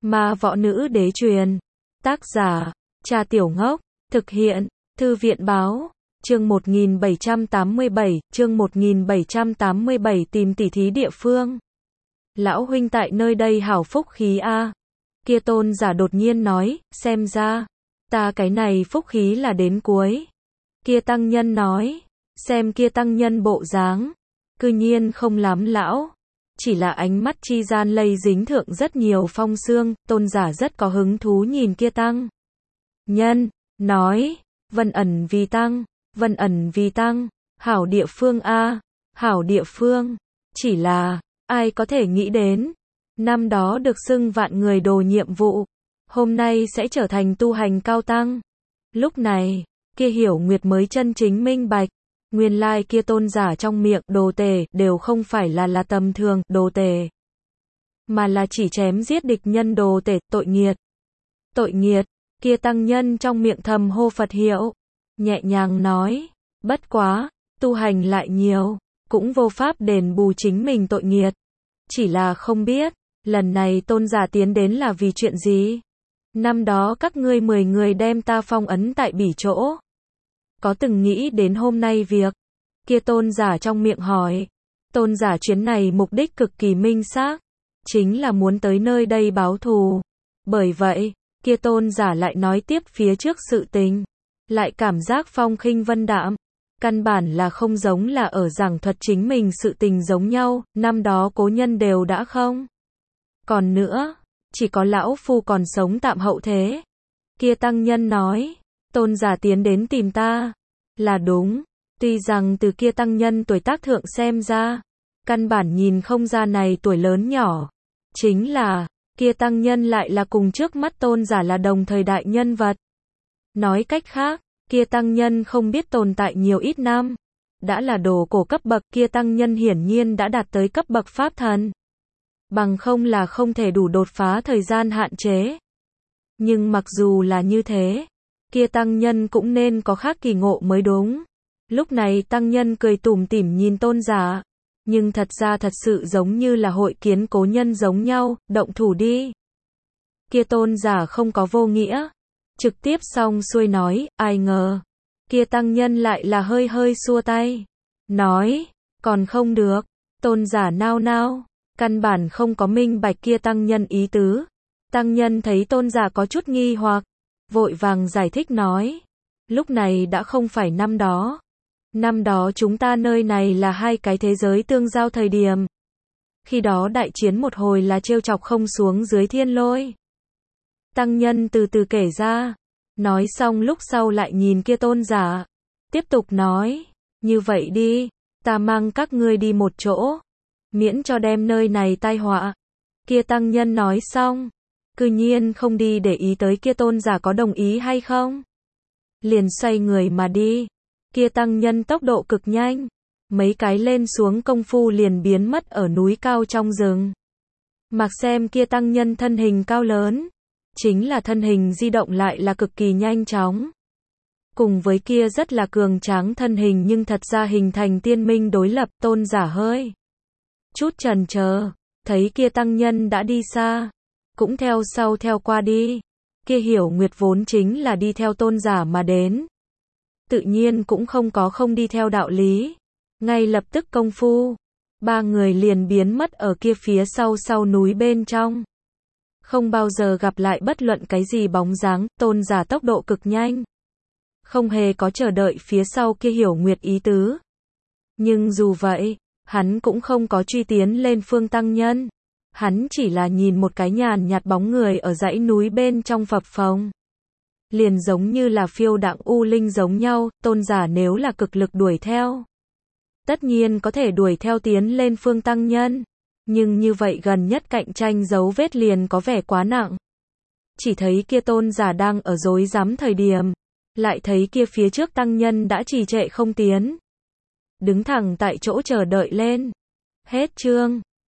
Ma Võ Nữ Đế truyền. Tác giả, Cha Tiểu Ngốc. Thực hiện, Thư viện Báo. Chương 1787 tìm tỉ thí địa phương. Lão huynh tại nơi đây hảo phúc khí a. Kia tôn giả đột nhiên nói, xem ra, ta cái này phúc khí là đến cuối. Kia tăng nhân nói, xem kia tăng nhân bộ dáng, cư nhiên không lắm lão. Chỉ là ánh mắt chi gian lây dính thượng rất nhiều phong sương, tôn giả rất có hứng thú nhìn kia tăng nhân, nói, vân ẩn vì tăng, hảo địa phương a, hảo địa phương. Chỉ là, ai có thể nghĩ đến, năm đó được xưng vạn người đồ nhiệm vụ, hôm nay sẽ trở thành tu hành cao tăng. Lúc này, kia Hiểu Nguyệt mới chân chính minh bạch, nguyên lai kia tôn giả trong miệng đồ tề đều không phải là tầm thường đồ tề, mà là chỉ chém giết địch nhân đồ tể, tội nghiệt. Tội nghiệt, kia tăng nhân trong miệng thầm hô Phật hiệu, nhẹ nhàng nói, bất quá, tu hành lại nhiều, cũng vô pháp đền bù chính mình tội nghiệt. Chỉ là không biết, lần này tôn giả tiến đến là vì chuyện gì? Năm đó các ngươi 10 người đem ta phong ấn tại bỉ chỗ. Có từng nghĩ đến hôm nay việc? Kia tôn giả trong miệng hỏi. Tôn giả chuyến này mục đích cực kỳ minh xác, chính là muốn tới nơi đây báo thù. Bởi vậy, kia tôn giả lại nói tiếp phía trước sự tình, lại cảm giác phong khinh vân đạm. Căn bản là không giống là ở giảng thuật chính mình sự tình giống nhau, năm đó cố nhân đều đã không còn nữa, chỉ có lão phu còn sống tạm hậu thế. Kia tăng nhân nói, tôn giả tiến đến tìm ta, là đúng, tuy rằng từ kia tăng nhân tuổi tác thượng xem ra, căn bản nhìn không ra này tuổi lớn nhỏ, chính là, kia tăng nhân lại là cùng trước mắt tôn giả là đồng thời đại nhân vật. Nói cách khác, kia tăng nhân không biết tồn tại nhiều ít năm, đã là đồ cổ cấp bậc, kia tăng nhân hiển nhiên đã đạt tới cấp bậc pháp thần. Bằng không là không thể đủ đột phá thời gian hạn chế. Nhưng mặc dù là như thế, kia tăng nhân cũng nên có khác kỳ ngộ mới đúng. Lúc này tăng nhân cười tủm tỉm nhìn tôn giả, nhưng thật ra thật sự giống như là hội kiến cố nhân giống nhau, động thủ đi. Kia tôn giả không có vô nghĩa, trực tiếp xong xuôi nói, ai ngờ. Kia tăng nhân lại là hơi hơi xua tay, nói, còn không được. Tôn giả nao nao, căn bản không có minh bạch kia tăng nhân ý tứ. Tăng nhân thấy tôn giả có chút nghi hoặc, vội vàng giải thích nói, lúc này đã không phải năm đó. Năm đó chúng ta nơi này là hai cái thế giới tương giao thời điểm. Khi đó đại chiến một hồi là trêu chọc không xuống dưới thiên lôi. Tăng nhân từ từ kể ra, nói xong lúc sau lại nhìn kia tôn giả, tiếp tục nói, như vậy đi, ta mang các ngươi đi một chỗ, miễn cho đem nơi này tai họa. Kia tăng nhân nói xong, cư nhiên không đi để ý tới kia tôn giả có đồng ý hay không. Liền xoay người mà đi, kia tăng nhân tốc độ cực nhanh, mấy cái lên xuống công phu liền biến mất ở núi cao trong rừng. Mặc xem kia tăng nhân thân hình cao lớn, chính là thân hình di động lại là cực kỳ nhanh chóng. Cùng với kia rất là cường tráng thân hình nhưng thật ra hình thành tiên minh đối lập, tôn giả hơi chút chần chờ, thấy kia tăng nhân đã đi xa, cũng theo sau theo qua đi. Kia Hiểu Nguyệt vốn chính là đi theo tôn giả mà đến, tự nhiên cũng không có không đi theo đạo lý. Ngay lập tức công phu, ba người liền biến mất ở kia phía sau núi bên trong. Không bao giờ gặp lại bất luận cái gì bóng dáng, tôn giả tốc độ cực nhanh, không hề có chờ đợi phía sau kia Hiểu Nguyệt ý tứ. Nhưng dù vậy, hắn cũng không có truy tiến lên phương tăng nhân. Hắn chỉ là nhìn một cái nhàn nhạt bóng người ở dãy núi bên trong phập phồng. Liền giống như là phiêu đãng u linh giống nhau, tôn giả nếu là cực lực đuổi theo, tất nhiên có thể đuổi theo tiến lên phương tăng nhân. Nhưng như vậy gần nhất cạnh tranh dấu vết liền có vẻ quá nặng. Chỉ thấy kia tôn giả đang ở rối rắm thời điểm, lại thấy kia phía trước tăng nhân đã trì trệ không tiến, đứng thẳng tại chỗ chờ đợi lên. Hết chương.